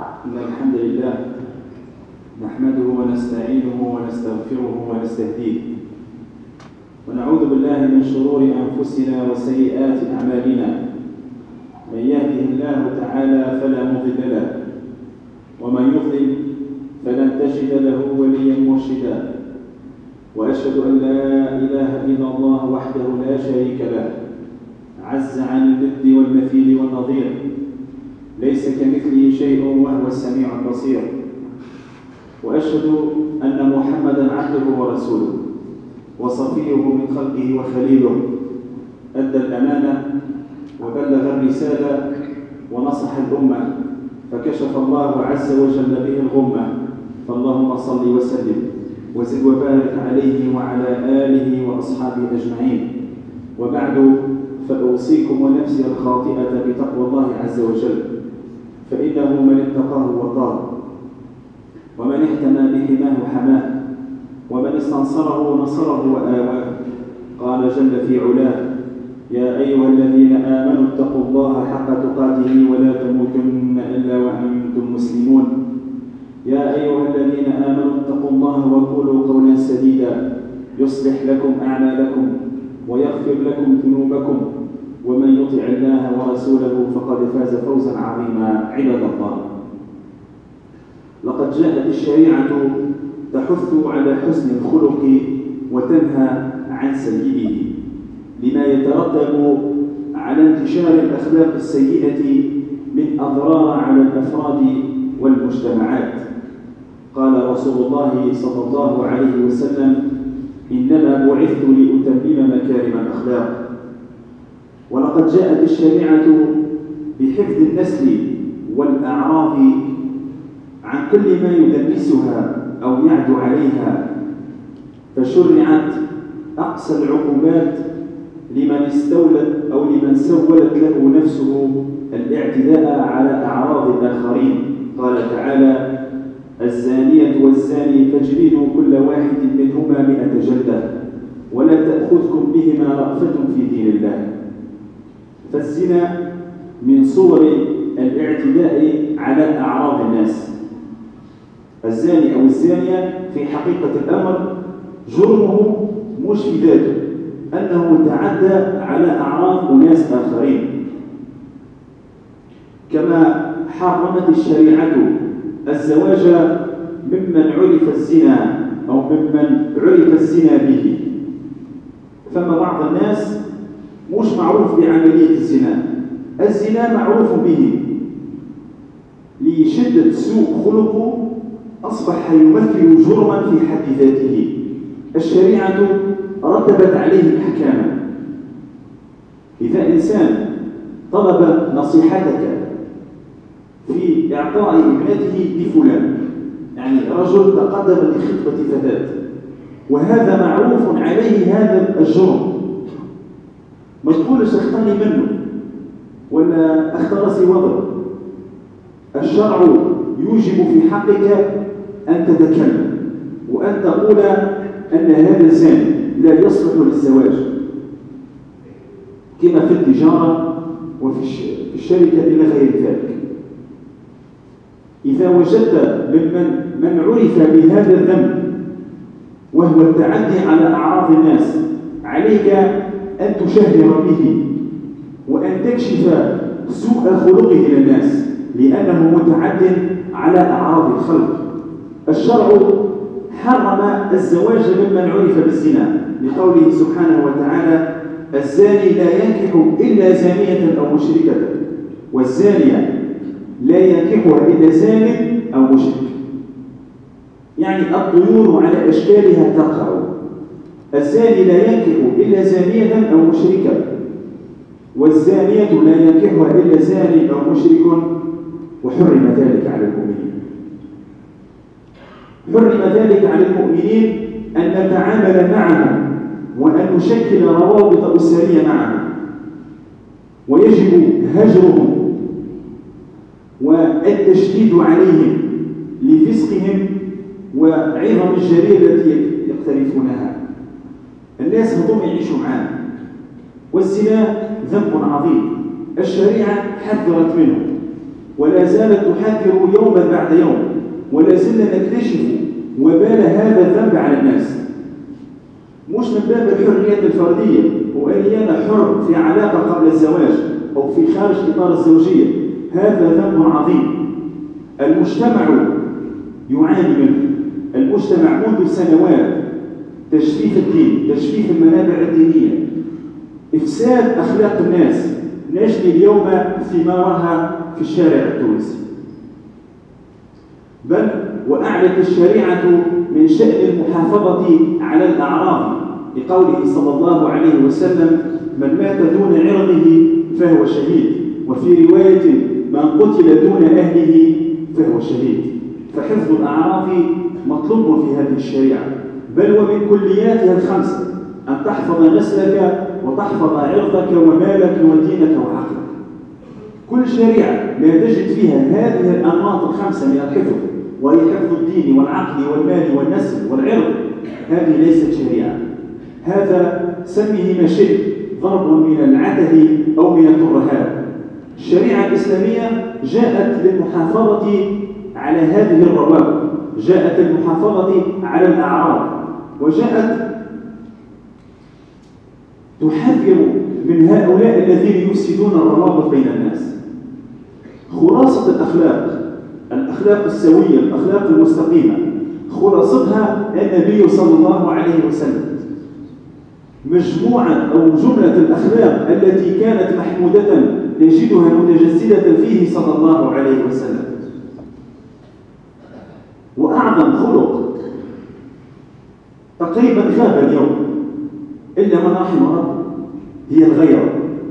إن الحمد لله نحمده ونستعينه ونستغفره ونستهديه ونعوذ بالله من شرور أنفسنا وسيئات أعمالنا. من يهده الله تعالى فلا مضل له ومن يضلل فلن تجد له وليا مرشدا. وأشهد أن لا إله إلا الله وحده لا شريك له عز عن الند والمثيل والنظير، ليس كمثله شيء وهو السميع البصير. وأشهد أن محمدا عبده ورسوله وصفيه من خلقه وخليله، أدى الأمانة وبلغ الرسالة ونصح الأمة، فكشف الله عز وجل به الغمة. فاللهم صل وسلم وزد وبارك عليه وعلى آله وأصحابه أجمعين. وبعد، فأوصيكم ونفسي الخاطئة بتقوى الله عز وجل، فإنه من اتقاه وقاه، ومن احتمى بحماه حماه، ومن استنصره نصره وآواه. قال جل في علاه: يا أيها الذين آمنوا اتقوا الله حق تقاته ولا تموتن إلا وأنتم مسلمون. يا أيها الذين آمنوا اتقوا الله وقولوا قولا سديدا يصلح لكم أعمالكم ويغفر لكم ذنوبكم، ومن يطع الله ورسوله فقد فاز فوزا عظيما. عباد الله، لقد جاءت الشريعة تحث على حسن الخلق وتنهى عن سيئه، لما يترتب على انتشار الأخلاق السيئة من أضرار على الأفراد والمجتمعات. قال رسول الله صلى الله عليه وسلم: إنما بعثت لأتمم مكارم الأخلاق. ولقد جاءت الشريعة بحفظ النسل والأعراض عن كل ما يدنسها أو يعدو عليها، فشرعت أقصى العقوبات لمن استولت أو لمن سولت له نفسه الاعتداء على أعراض الآخرين. قال تعالى: الزانية والزاني فاجلدوا كل واحد منهما 100 جلدة ولا تأخذكم بهما رأفة في دين الله. فالزنا من صور الاعتداء على أعراض الناس. الزاني أو الزانية في حقيقة الأمر جرمه مش في ذاته أنه تعدى على أعراض أناس آخرين، كما حرمت الشريعة الزواج ممن عرف الزنا أو ممن عرف الزنا به. فما بعض الناس مش معروف بعملية الزنا، الزنا معروف به، لشدة سوء خلقه أصبح يمثل جرما في حد ذاته. الشريعة رتبت عليه أحكاما. إذا إنسان طلب نصيحتك في إعطاء ابنته لفلان، يعني رجل تقدم لخطبة فتاة وهذا معروف عليه هذا الجرم، ما تقولش اختني منه ولا اخترسي وضع. الشرع يوجب في حقك أن تتكلم وأن تقول أن هذا الزاني لا يصلح للزواج، كما في التجارة وفي الشركة إلى غير ذلك. إذا وجدت من عرف بهذا الذنب وهو التعدي على أعراض الناس، عليك أن تشهر به وأن تكشف سوء خلقه للناس، لأنه متعد على أعراض الخلق. الشرع حرم الزواج ممن عرف بالزنا لقوله سبحانه وتعالى: الزاني لا ينكح إلا زانية أو مشركة، والزانية لا ينكحها إلا زان أو مشرك. يعني الطيور على أشكالها تقع. الزاني لا ينكح إلا زانية أو مشركة، والزانية لا ينكحها إلا زان أو مشرك، وحرم ذلك على المؤمنين. حرم ذلك على المؤمنين أن نتعامل معهم وأن نشكل روابط أسرية معهم، ويجب هجرهم والتشديد عليهم لفسقهم وعظم الجريمة التي يقترفونها. الناس هذوم يعيشوا معاه، والزنا ذنب عظيم الشريعة حذرت منه. ولا زالت تحذر يوما بعد يوم، ولا زلنا نكتشف وبال هذا الذنب على الناس. مش من باب الحرية الفردية وأني أنا حر في علاقة قبل الزواج أو في خارج إطار الزوجية، هذا ذنب عظيم المجتمع يعاني منه. المجتمع منذ سنوات تجفيف الدين، تجفيف المنابع الدينية، إفساد أخلاق الناس، نجني اليوم ثمارها في الشارع التونسي. بل وأعلت الشريعة من شأن المحافظة على الأعراض لقوله صلى الله عليه وسلم: من مات دون عرضه فهو شهيد، وفي رواية: من قتل دون أهله فهو شهيد. فحفظ الأعراض مطلوب في هذه الشريعة، بل ومن كلياتها الخمسة: أن تحفظ نسلك وتحفظ عرضك ومالك ودينك وعقلك. كل شريعة لا تجد فيها هذه الأنماط الخمسة من الحفظ، وهي حفظ الدين والعقل والمال والنسل والعرض، هذه ليست شريعة. هذا سميه ما شئت، ضرب من العته أو من الترهات. الشريعة الإسلامية جاءت للمحافظة على هذه الروابط، جاءت للمحافظة على الأعراض، وجاءت تحذر من هؤلاء الذين يفسدون الروابط بين الناس. خلاصة الأخلاق السوية، الأخلاق المستقيمة، خلاصتها النبي صلى الله عليه وسلم. مجموعة أو جملة الأخلاق التي كانت محمودة نجدها متجسدة فيه صلى الله عليه وسلم. وأعظم خلق تقريبا غاب اليوم إلا من رحم ربه هي الغيرة.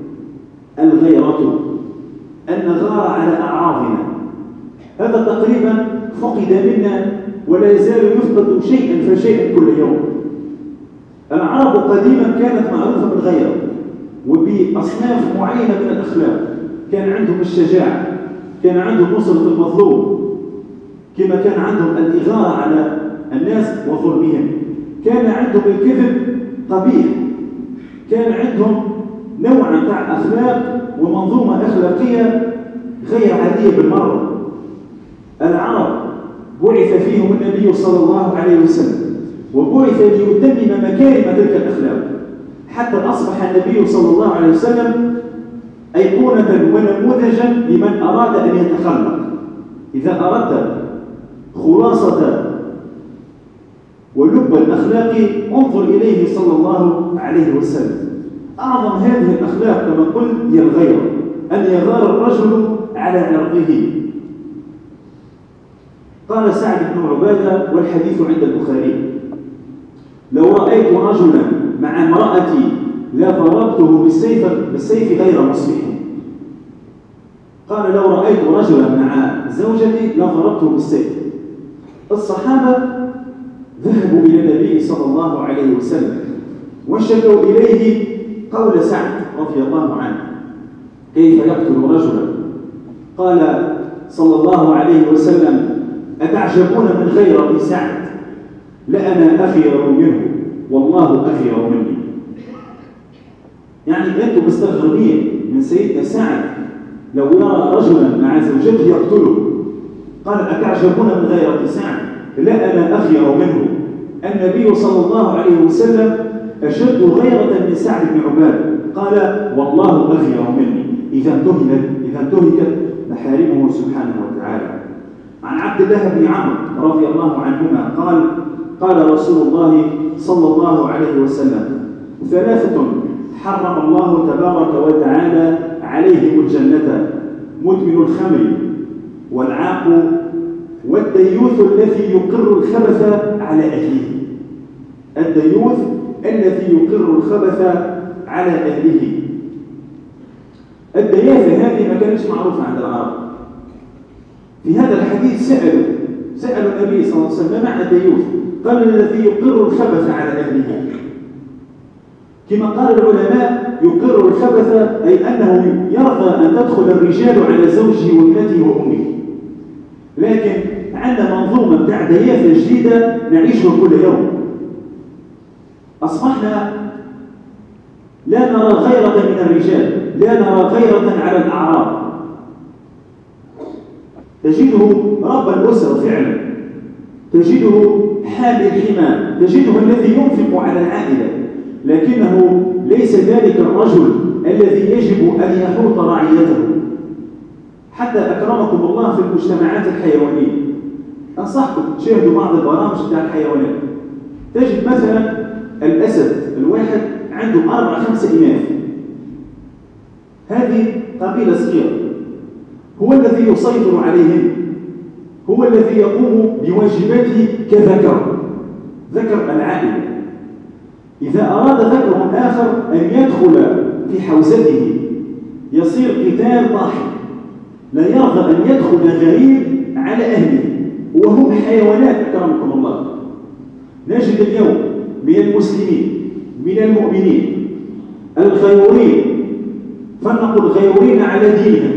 أن نغار على أعراضنا، هذا تقريبا فقد منا ولا يزال يفقد شيئا فشيئا كل يوم. العرب قديما كانت معروفة بالغيرة وبأصناف معينة من الأخلاق. كان عندهم الشجاعة، كان عندهم نصرة المظلوم، كما كان عندهم الإغارة على الناس وظلمهم، كان عندهم الكذب قبيح، كان عندهم نوع تاع أخلاق ومنظومة أخلاقية غير عادية بالمرة. العرب بعث فيهم النبي صلى الله عليه وسلم، وبعث ليتمم مكارم تلك الأخلاق، حتى أصبح النبي صلى الله عليه وسلم أيقونة ونموذجا لمن أراد أن يتخلق. إذا أردت خلاصة ولب الأخلاق انظر إليه صلى الله عليه وسلم. أعظم هذه الأخلاق كما قلت هي الغيرة، أن يغار الرجل على عرضه. قال سعد بن عبادة والحديث عند البخاري: لو رأيت رجلا مع امرأتي لضربته بالسيف غير مصبح. قال: لو رأيت رجلا مع زوجتي لضربته بالسيف. الصحابة ذهبوا إلى النبي صلى الله عليه وسلم وشكوا إليه قول سعد رضي الله عنه: كيف يقتل رجلا؟ قال صلى الله عليه وسلم: أتعجبون من غيرة سعد؟ لأنا أخير منه والله أخير مني. يعني أنتم مستغربين من سيدنا سعد لو يرى رجلا مع زوجته يقتله. قال: أتعجبون من غيرة سعد؟ لأنا أخير منه. النبي صلى الله عليه وسلم أشد غيرة من سعد بن عبادة، قال: والله أخير مني. إذا انتهكت محارمه سبحانه وتعالى. عن عبد الله بن عمرو رضي الله عنهما قال رسول الله صلى الله عليه وسلم: ثلاثة حرم الله تبارك وتعالى عليهم الجنة: مدمن الخمر، والعاق، والديوث الذي يقر الخبث على أهله. الديوث الذي يقر الخبث على أهله. الدياثة هذه ما كانتش معروفة عند العرب. في هذا الحديث سألوا النبي صلى الله عليه وسلم: ما معنى الديوث؟ قال: الذي يقر الخبث على أهله. كما قال العلماء: يقر الخبث أي أنه يرضى أن تدخل الرجال على زوجه وابنته وأمه. لكن عندنا منظومة بتاع دياثة جديدة نعيشها كل يوم. أصبحنا لا نرى غيرة من الرجال، لا نرى غيرة على الأعراض. تجده رب الأسرة فعلا، تجده حامي الحمى، تجده الذي ينفق على العائلة، لكنه ليس ذلك الرجل الذي يجب أن يحوط رعيته. حتى أكرمكم الله في المجتمعات الحيوانية، أنصحكم تشاهدوا بعض البرامج بتاع الحيوانات، تجد مثلا الأسد الواحد عنده 4-5 إناث، هذه قبيلة صغيرة، هو الذي يسيطر عليهم، هو الذي يقوم بواجباته كذكر، ذكر العائلة. إذا أراد ذكر آخر أن يدخل في حوزته يصير قتال طاحن، لا يرضى أن يدخل غريب على أهله، وهم حيوانات أكرمكم الله. نجد اليوم من المسلمين من المؤمنين الغيورين، فلنقل غيورين على دينهم،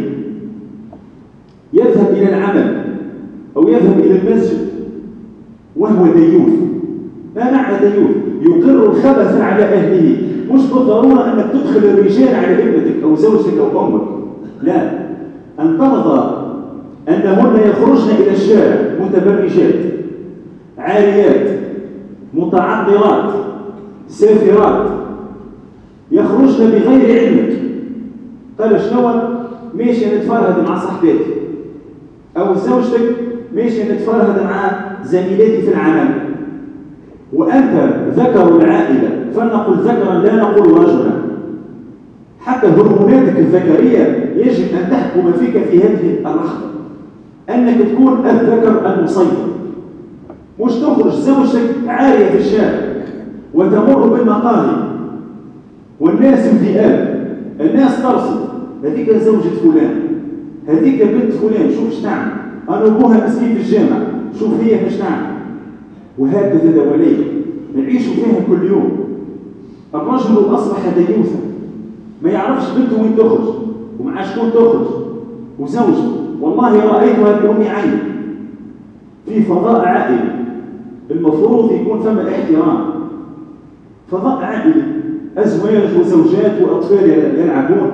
يذهب إلى العمل أو يذهب إلى المسجد وهو ديوث. ما معنى ديوث؟ يقر الخبث على أهله. مش بالضرورة أنك تدخل الرجال على ابنتك أو زوجتك أو أمك، لا، أن ترضى أنهن يخرجن إلى الشارع متبرجات عاريات متعطرات سافرات، يخرجن بغير علمك. قال شنو؟ ماشي نتفرهد مع صاحباتي، أو زوجتك ماشي نتفرهد مع زميلاتي في العمل، وأنت ذكر العائلة، فلنقل ذكرا لا نقول رجلا. حتى هرموناتك الذكرية يجب أن تحكم فيك في هذه اللحظة، أنك تكون الذكر المسيطر، مش تخرج زوجتك عارية في الشارع وتمر بالمقاهي والناس الذئاب، الناس ترصد هذيك زوجة فلان، هذيك بنت فلان، شوف ايش تعمل، أنا أبوها مسكين في الجامع، شوف هي ايش تعمل. وهكذا دواليك نعيش فيها كل يوم. الرجل أصبح ديوثا، ما يعرفش بنته وين تخرج ومع شكون تخرج وزوجته. والله رأيتها بأمي عين في فضاء عائلي، المفروض يكون ثم احترام، فضاء عائلي، أزواج وزوجات وأطفال يلعبون.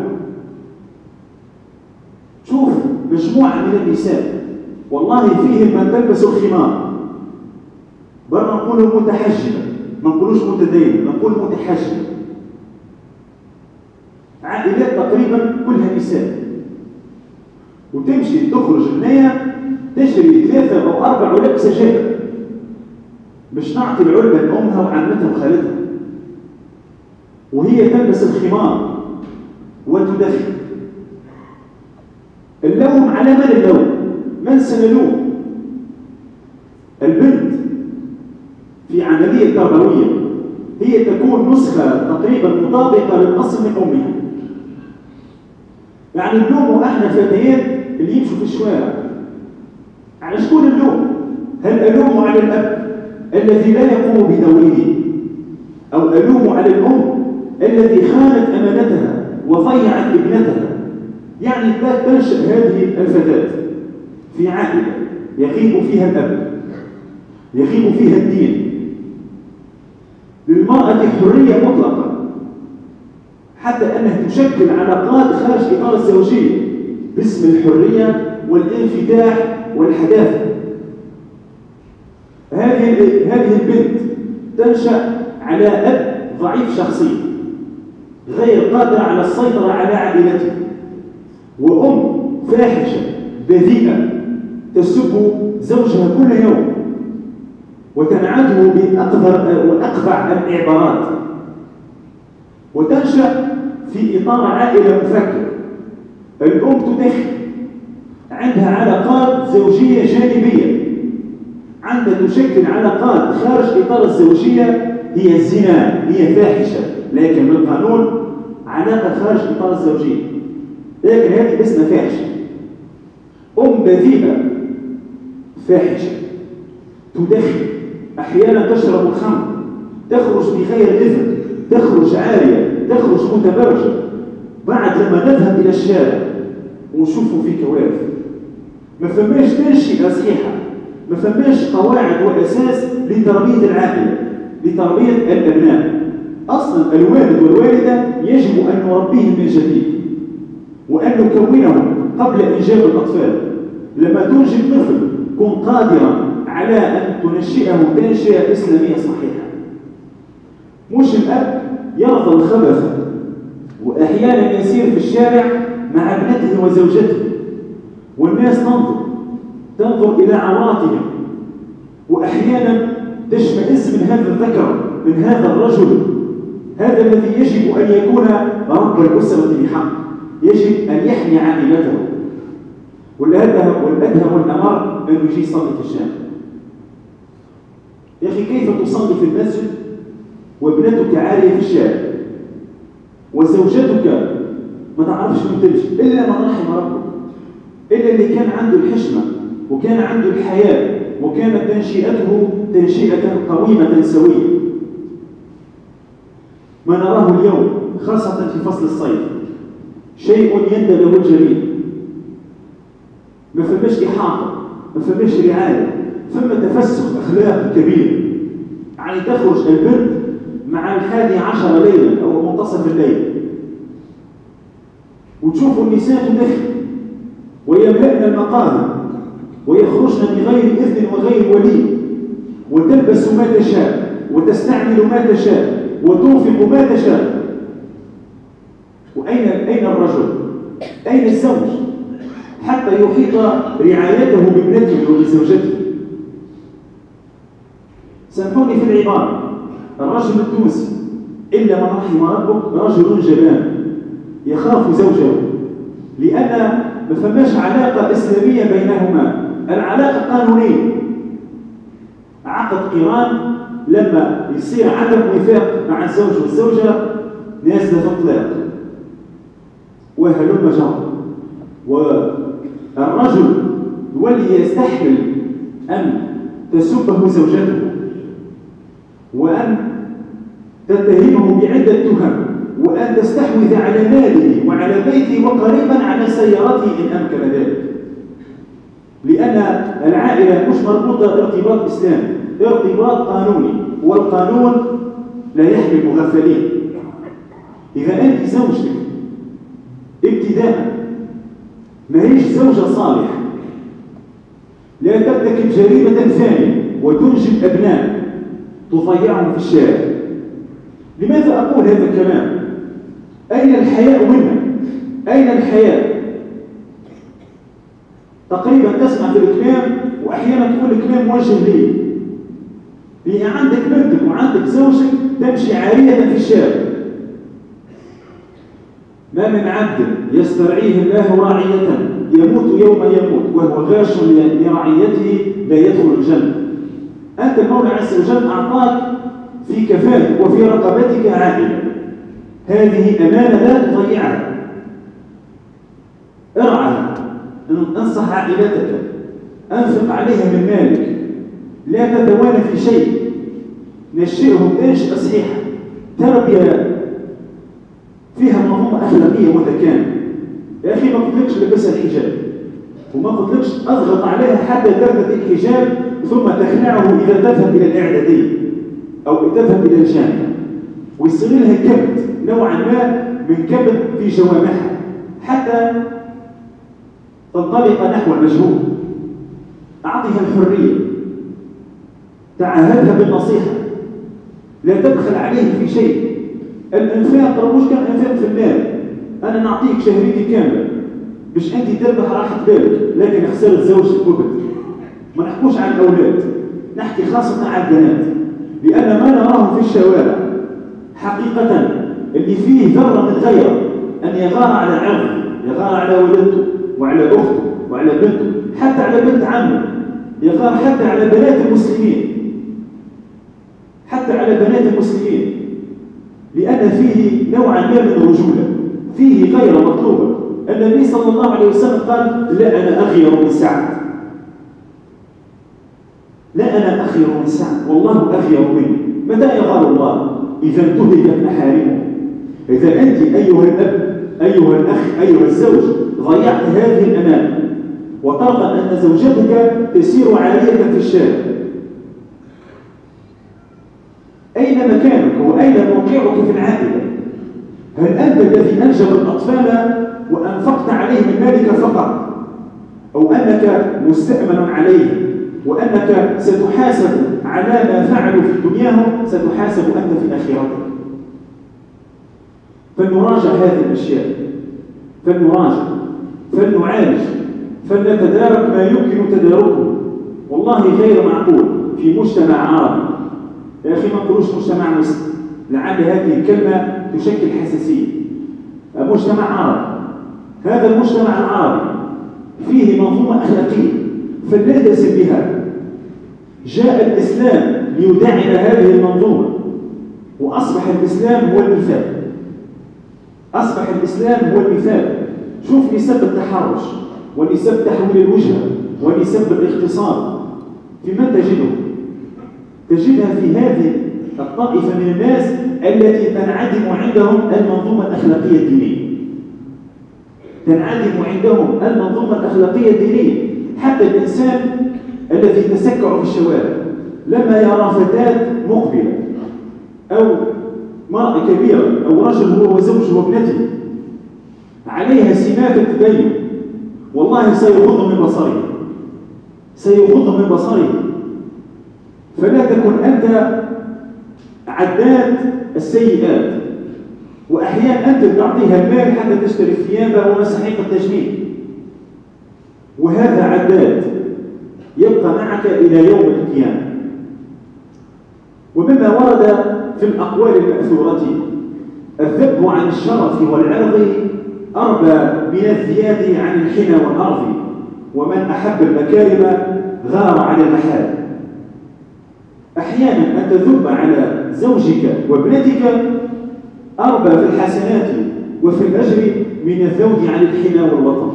شوف مجموعة من النساء والله فيهم من تلبس الخمار، بل نقول متحجبة، ما نقولوش متدينة، نقول متحجبة. عائلات تقريبا كلها نساء، وتمشي تخرج هنايا تشتري 3 أو 4 علب سجاير باش نعطي العلبة لأمها وعمتها وخالتها، وهي تلبس الخمار وتدخن. اللوم على من اللوم؟ من سنلوم؟ البنت في عملية تربوية هي تكون نسخة تقريبا مطابقة للأصل من أمها. يعني اللوم احنا فتيات اللي يمشوا في الشوارع، على شكون اللوم؟ هل ألوم على الأب الذي لا يقوم بدوره، أو ألوم على الأم الذي خانت أمانتها وضيعت ابنتها؟ يعني تنشأ هذه الفتاة في عائلة يغيب فيها الأب، يغيب فيها الدين، للمرأة حرية مطلقة، حتى أنها تشكل علاقات خارج إطار الزوجية باسم الحرية والانفتاح والحداثة. هذه البنت تنشأ على أب ضعيف شخصيا غير قادر على السيطرة على عائلته، وأم فاحشة بذيئة تسب زوجها كل يوم وتنعته بأقذر وأقبع العبارات، وتنشأ في إطار عائلة مفكرة. الأم تدخن، عندها علاقات زوجية جانبية، عندها تشكل علاقات خارج إطار الزوجية، هي الزنا، هي فاحشة، لكن بالقانون علاقة خارج إطار الزوجية، لكن هذه اسمها فاحشة. أم بذيئة فاحشة تدخن، أحيانا تشرب الخمر، تخرج بغير إذن، تخرج عارية، تخرج متبرجة. بعد لما نذهب إلى الشارع ونشوفوا في كوارث، ما فماش تنشئة صحيحة، ما فماش قواعد وأساس لتربية العائلة، لتربية الأبناء. أصلا الوالد والوالدة يجب أن نربيهم من جديد، وأن نكونهم قبل إنجاب الأطفال. لما تنجب طفل كن قادرا على أن تنشئه تنشئة إسلامية صحيحة. مش الأب يرضى الخبث وأحيانا يسير في الشارع مع ابنته وزوجته والناس تنظر إلى عوراتهم، وأحيانا تشمئز من هذا الذكر، من هذا الرجل، هذا الذي يجب أن يكون رب الأسرة بحق، يجب أن يحمي عائلته. والأدهى والأمر أن يجي يصلي في الشارع. يا أخي كيف تصلي في المسجد وابنتك عارية في الشارع وزوجتك ما تعرفش من تمشي إلا من رحم ربك، إلا اللي كان عنده الحشمة وكان عنده الحياة وكانت تنشئته تنشئة قويمة سوية. ما نراه اليوم خاصة في فصل الصيف شيء يندى له الجميع. ما فماش إحاطة، ما فماش رعاية، ثم تفسخ أخلاقي كبير. يعني تخرج البنت مع 11 ليلا أو منتصف الليل وتشوف النساء تدخن ويملأن المقاهي ويخرجن بغير إذن وغير ولي، وتلبس ما تشاء وتستعمل ما تشاء وتنفق ما تشاء. وأين الرجل؟ أين الزوج حتى يحيط رعايته بابنته وبزوجته؟ سامحوني في العبارة، الرجل التونسي إلا من رحم ربك رجل جبان يخاف زوجه، لأن ما فماش علاقة إسلامية بينهما، العلاقة قانونية. عقد قران لما يصير عدم وفاق مع الزوج والزوجة نازلة في الطلاق وهلم جرى. والرجل يولي يستحمل أن تسبه زوجته وأن تتهمه بعدة تهم وأن تستحوذ على ماله وعلى بيته وقريبا على سيارته إن أمكن ذلك، لأن العائلة مش مربوطة ارتباط إسلامي، ارتباط قانوني، والقانون لا يحمي المغفلين. إذا أنت زوجتك ابتداء ما هيش زوجة صالحة لا ترتكب جريمة ثانية وتنجب أبناء تضيعهم في الشارع. لماذا أقول هذا الكلام؟ أين الحياء منها؟ أين الحياء؟ تقريبا تسمع في الكلام وأحيانا تقول الكلام موجه لي، لأن عندك بنتك وعندك زوجك تمشي عارية في الشارع. ما من عبد يسترعيه الله راعية يموت يوم يموت وهو غاش لرعيته لا يدخل الجنة. أنت المولى عز وجل أعطاك في كفالك وفي رقبتك عائلة، هذه أمانة لا تضيعها، ارعاها، انصح عائلتك، أنفق عليها من مالك، لا تتوانى في شيء، نشئهم تنشئة صحيحة، تربية فيها منظومة أخلاقية متكاملة. يا أخي ما قلتلكش لبسها الحجاب وما قلتلكش أضغط عليها حتى ترتدي الحجاب ثم تخلعه إذا تذهب إلى الإعدادية أو تذهب إلى الجامعة ويصير لها كبت نوعا ما من كبت في جوامعها حتى تنطلق نحو المجهول. أعطيها الحرية، تعاهدها بالنصيحة، لا تبخل عليه في شيء. الانفاق مش كان انفاق في المال، أنا نعطيك شهريتي كاملة باش أنت تربح راحة بالك، لكن خسرت زوجتك وبنتك. ما نحكوش عن الأولاد، نحكي خاصة عن البنات، لأن ما نراه في الشوارع حقيقة اللي فيه ذرة من غيره أن يغار على عرضه، يغار على ولدته وعلى أخته وعلى بنته، حتى على بنت عمه، يغار حتى على بنات المسلمين، حتى على بنات المسلمين، لأن فيه نوعا ما من الرجولة، فيه غير مطلوبة. النبي صلى الله عليه وسلم قال: لا أنا أغير من سعد، لا أنا أغير من سعد، والله أغير مني. متى يغار الله؟ إذا انتهكت محارمه. إذا أنت أيها الأب، أيها الأخ، أيها الزوج ضيعت هذه الأمانة وترضى أن زوجتك تسير عارية في الشارع، أين مكانك وأين موقعك في العائلة؟ هل أنت الذي أنجب الأطفال وأنفقت عليهم من مالك فقط، أو أنك مستأمن عليه وأنك ستحاسب على ما فعلوا في دنياهم، ستحاسب أنت في آخرتك. فلنراجع هذه الأشياء، فلنراجع، فلنعالج، فلنتدارك ما يمكن تداركه. والله غير معقول في مجتمع عربي، يا أخي ما نقولوش مجتمع مسلم، لعل هذه الكلمة تشكل حساسية. مجتمع عربي، هذا المجتمع العربي فيه منظومة أخلاقية فلنلتزم بها. جاء الإسلام ليدعم هذه المنظومة، وأصبح الإسلام هو المثال. أصبح الإسلام هو المثال. شوف نسب التحرش ونسب تحويل الوجهة ونسب الاغتصاب، في من تجده؟ تجدها في هذه الطائفة من الناس التي تنعدم عندهم المنظومة الأخلاقية الدينية. تنعدم عندهم المنظومة الأخلاقية الدينية. حتى الإنسان الذي يتسكع في الشوارع لما يرى فتاة مقبلة أو مرأة كبيرة أو رجل هو وزوجه وابنته عليها سمات التدين، والله سيغض من بصره، سيغض من بصره. فلا تكن أنت عداد السيئات، وأحيانا أنت تعطيها المال حتى تشتري الثياب ومساحيق التجميل، وهذا عداد يبقى معك إلى يوم القيامة. ومما ورد في الأقوال المأثورة: الذب عن الشرف والعرض أربى من الذياب عن الحنى والأرض، ومن أحب المكارم غار على المحال. أحيانا أن تذب على زوجك وابنتك أربى في الحسنات وفي الأجر من الذود عن الحنى والوطن.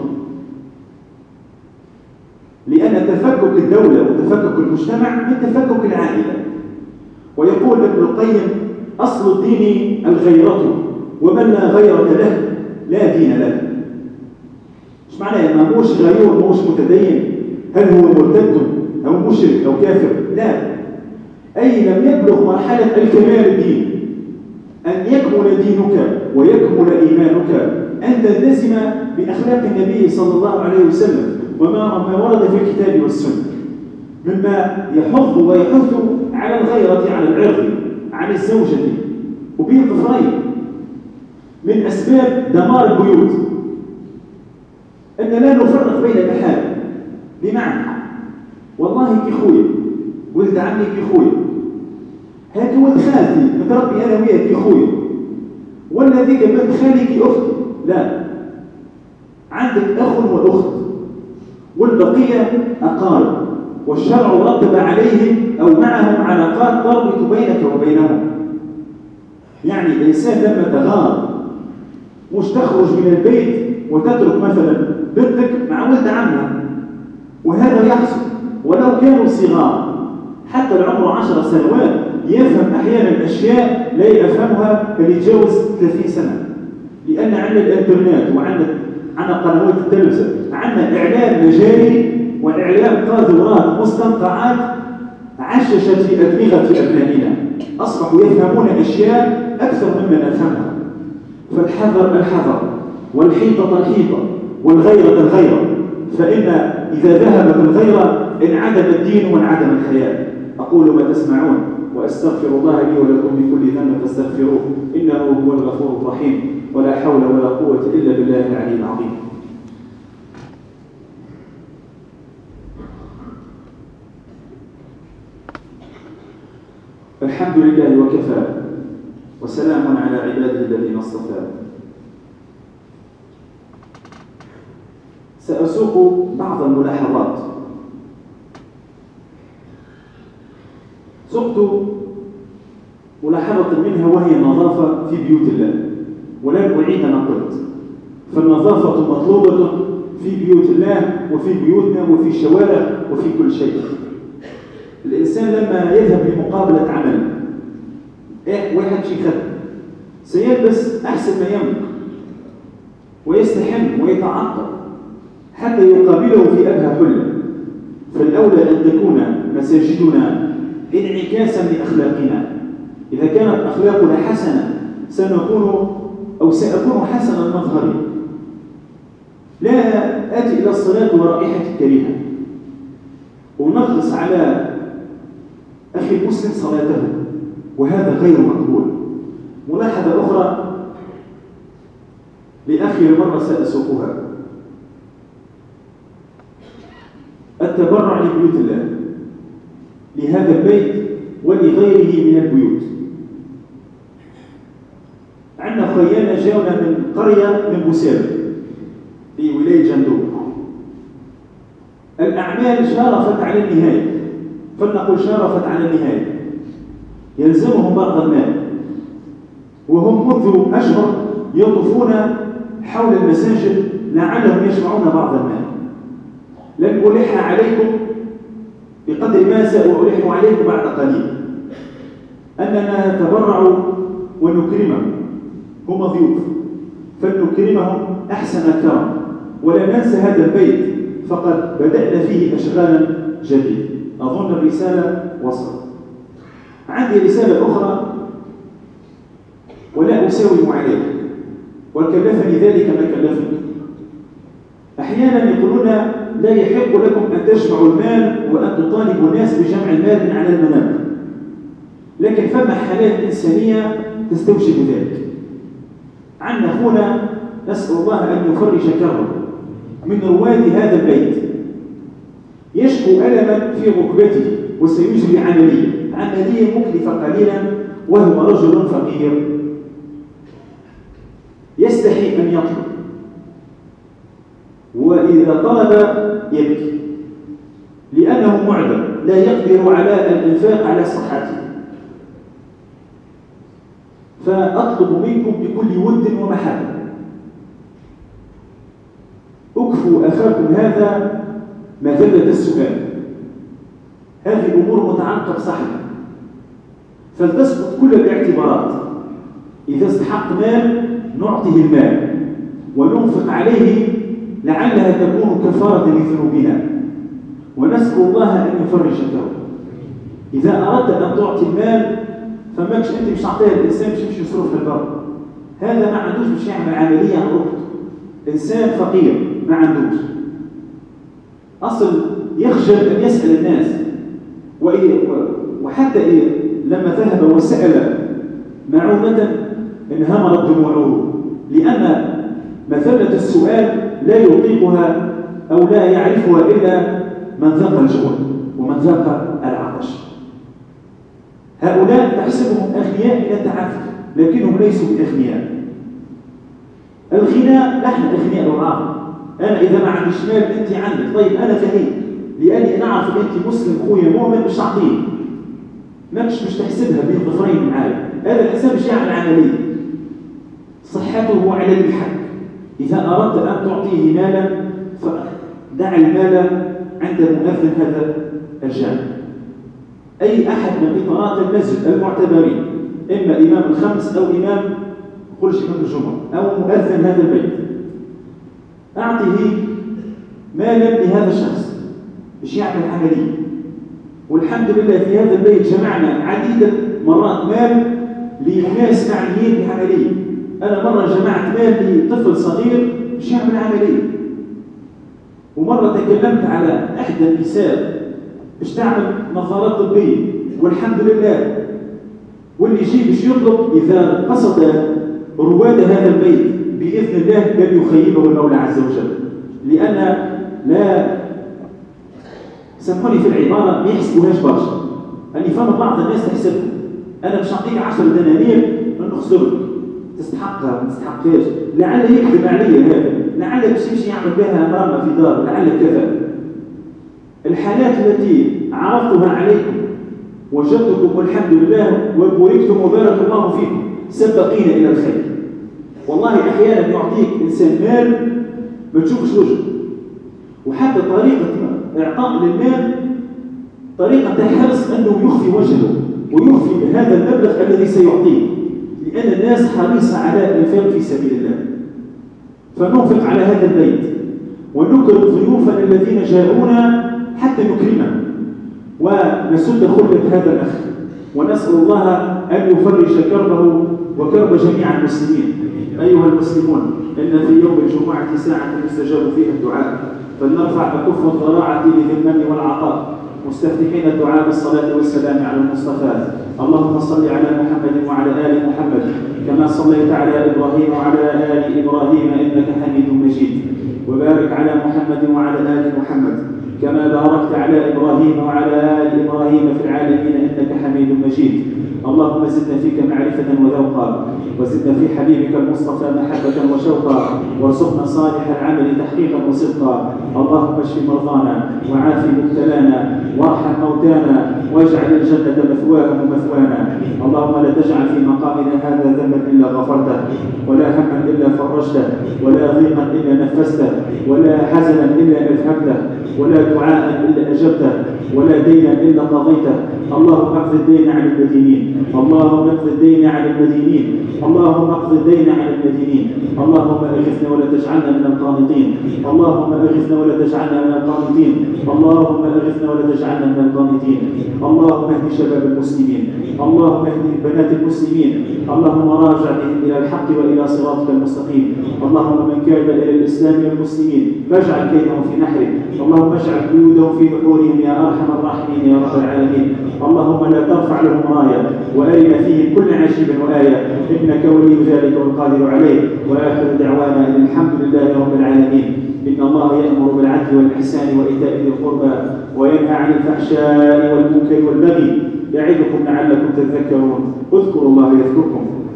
لأن تفكك الدولة وتفكك المجتمع من تفكك العائلة. ويقول ابن القيم: أصل الدين الغيرة، ومن لا غيرة له لا دين له. مش معنى ما موش غيور موش متدين، هل هو مرتد أو مشرك أو كافر؟ لا، أي لم يبلغ مرحلة الكمال الدين، أن يكمل دينك ويكمل إيمانك، أن تلتزم بأخلاق النبي صلى الله عليه وسلم وما ورد في الكتاب والسنة مما يحض ويحث على الغيرة على العرض عن الزوجة وبين الطفلين. من أسباب دمار البيوت أن لا نفرق بين المحال. بمعنى والله كي خويا ولد عمي كي خويا، هاك ولد خالتي متربي أنا وياه كي خويا، ولا ذيك بنت خالي كي أختي. لا، عندك أخ وأخت والبقية أقارب، والشرع رتب عليهم أو معهم علاقات تربط بينك وبينهم. يعني الإنسان لما تغار مش تخرج من البيت وتترك مثلا بنتك مع ولد عمها، وهذا يحصل ولو كانوا صغار، حتى العمر 10 سنوات يفهم أحيانا أشياء لا يفهمها اللي يتجاوز 30 سنة. لأن عندنا الإنترنت وعندنا قنوات التلفزيون، عندنا إعلام مجاري وإعلام قاذورات مستنقعات عششت في أدمغة أبنائنا، أصبحوا يفهمون أشياء أكثر مما نفهمها. فالحذر الحذر، والحيطة الحيطة، والغيرة الغيرة، فإن إذا ذهبت الغيرة انعدم الدين وانعدم الحياة. أقول ما تسمعون وأستغفر الله لي ولكم من كل ذنب فاستغفروه إنه هو الغفور الرحيم، ولا حول ولا قوة إلا بالله العلي العظيم. الحمد لله وكفى، وسلام على عباده الذين اصطفى. سأسوق بعض الملاحظات. سقت ملاحظة منها وهي النظافة في بيوت الله، ولن أعيد ما قلت، فالنظافة مطلوبة في بيوت الله وفي بيوتنا وفي الشوارع وفي كل شيء. الإنسان لما يذهب لمقابلة عمل، واحد شيء خدم، سيلبس أحسن ما يملك ويستحم ويتعطر حتى يقابله في أبهى حلة. فالأولى أن تكون مساجدنا انعكاسا لأخلاقنا. إذا كانت أخلاقنا حسنة سأكون حسن المظهر. لا آتي إلى الصلاة ورائحة كريهة ونغلس على أخي المسلم صلاته، وهذا غير مقبول. ملاحظة أخرى لآخر مرة سأسوقها: التبرع لبيوت الله، لهذا البيت ولغيره من البيوت. عندنا خيانا جاونا من قرية من بوسيرة في ولاية جندوب، الأعمال شارفت على النهاية، فلنقل شارفت على النهاية، يلزمهم بعض المال، وهم منذ أشهر يطوفون حول المساجد لعلهم يجمعون بعض المال. لن ألح عليكم بقدر ما سألح عليكم بعد قليل أننا نتبرع ونكرمهم، هم ضيوف فلنكرمهم أحسن الكرم، ولا ننسى هذا البيت فقد بدأنا فيه أشغالا جديدة. أظن الرسالة وصلت. عندي رسالة أخرى ولا أساوم عليها، وكلفني ذلك ما كلفني. أحيانا يقولون لا يحق لكم أن تجمعوا المال وأن تطالبوا الناس بجمع المال من على المنابر، لكن فما حالات إنسانية تستوجب ذلك. عندنا أخونا نسأل الله أن يفرج كربه من رواد هذا البيت، يشكو ألما في ركبته وسيجري عملية مكلفة قليلا، وهو رجل فقير يستحي أن يطلب، وإذا طلب يبكي لأنه معذر لا يقدر على الإنفاق على صحته. فأطلب منكم بكل ود ومحبة اكفوا أخاكم هذا مذلة السؤال. هذه أمور متعلقة بصحبه، فلتسقط كل الاعتبارات. إذا استحق مال نعطيه المال وننفق عليه لعلها تكون كفارة لذنوبنا، ونسأل الله أن يفرج كربه. إذا أردت أن تعطي المال فماكش أنت مش تعطيها الإنسان مش يمشي يصرف في البر، هذا ما عندوش باش يعمل عملية عن ركبته، إنسان فقير ما عندوش أصل، يخجل أن يسأل الناس. وحتى لما ذهب وسأل معونة انهمرت دموعه، لأن مثلة السؤال لا يطيقها أو لا يعرفها إلا من ذاق الجوع ومن ذاق العطش. هؤلاء تحسبهم أغنياء من التعفف، لكنهم ليسوا بأغنياء. الغناء نحن أغنياء ضعاف. أنا إذا ما عنديش مال أنت عندك، طيب أنا غني لأني أنا أعرف أن أنت مسلم خويا مؤمن مش أعطيه، مش تحسبها بين ظفرين معايا. هذا الإنسان مش يعمل عملية، صحته على المحك. إذا أردت أن تعطيه مالا فدع المال عند مؤذن هذا الجامع. أي أحد من إطارات المسجد المعتبرين، إما إمام الخمس أو إمام قلش إمام الجمعة أو مؤذن هذا البيت، أعطيه مالا لهذا الشخص باش يعمل عملية. والحمد لله في هذا البيت جمعنا عديدة مرات مال لناس معنيين بعملية. أنا مرة جمعت مال لطفل صغير باش يعمل عملية، ومرة تكلمت على إحدى النساء باش تعمل نظارات طبية، والحمد لله. واللي يجي باش يطلب إذا قصد رواد هذا البيت بإذن الله لن يخيبه المولى عز وجل، لأن لا سامحوني في العبارة ما يحسبوهاش برشا. أني فما بعض الناس تحسبها، أنا باش نعطيك 10 دنانير نخسرك، تستحقها ما تستحقهاش، لعل يكذب علي هذا، لعل باش يمشي يعمل بها مرمى في دار، لعل كذا. الحالات التي عرضتها عليكم وجدتكم والحمد لله وبوركتم وبارك الله فيكم سبقين إلى الخير. والله أحيانا يعطيك إنسان مال ما تشوفش وجهه، وحتى طريقة إعطاء للمال طريقة حرص أنه يخفي وجهه ويخفي هذا المبلغ الذي سيعطيه، لأن الناس حريصة على الإنفاق في سبيل الله. فننفق على هذا البيت ونكرم ضيوفنا الذين جاءونا حتى نكرمهم ونسد خلة هذا الأخ، ونسأل الله أن يفرج كربه وكرب جميع المسلمين. أيها المسلمون، إن في يوم الجمعة ساعة يستجاب فيها الدعاء، فلنرفع أكف الضراعة للمن والعطاء، مستفتحين الدعاء بالصلاة والسلام على المصطفى. اللهم صل على محمد وعلى آل محمد كما صليت على إبراهيم وعلى آل إبراهيم إنك حميد مجيد، وبارك على محمد وعلى آل محمد كما باركت على إبراهيم وعلى آل إبراهيم في العالمين إنك حميد مجيد. اللهم زدنا فيك معرفة وذوقا، وزدنا في حبيبك المصطفى محبة وشوقا، وارزقنا صالح العمل تحقيقا وصدقا. اللهم اشف مرضانا وعاف مبتلانا وارحم موتانا واجعل الجنة مثواهم ومثوانا. اللهم لا تجعل في مقامنا هذا ذنبا إلا غفرته، ولا هما إلا فرجته، ولا ضيقا إلا نفسته، ولا حزنا إلا أذهبته، ولا دعاء إلا أجبته، ولا دينا إلا قضيته. اللهم اقض الدين عن المدينين، اللهم اقض الدين عن المدينين، اللهم اقض الدين عن المدينين. اللهم اغثنا ولا تجعلنا من القانطين، اللهم اغثنا ولا تجعلنا من القانطين، اللهم اغثنا ولا تجعلنا من القانطين. اللهم اهد شباب المسلمين، اللهم اهد بنات المسلمين، اللهم راجع بهم الى الحق والى صراطك المستقيم. اللهم من كاد الى الاسلام والمسلمين فاجعل كيدهم في نحره، اللهم اجعل قيودهم في نحورهم يا ارحم الراحمين يا رب العالمين. اللهم لا ترفع لهم رايه، وارنا فيهم كل عجيب وايه، انك ولي ذلك والقادر عليه. واخر دعوانا ان الحمد لله رب العالمين. إن الله يأمر بالعدل والإحسان وإيتاء ذي القربى وينهى عن الفحشاء والمنكر والبغي، يعظكم لعلكم تذكرون. اذكروا الله يذكركم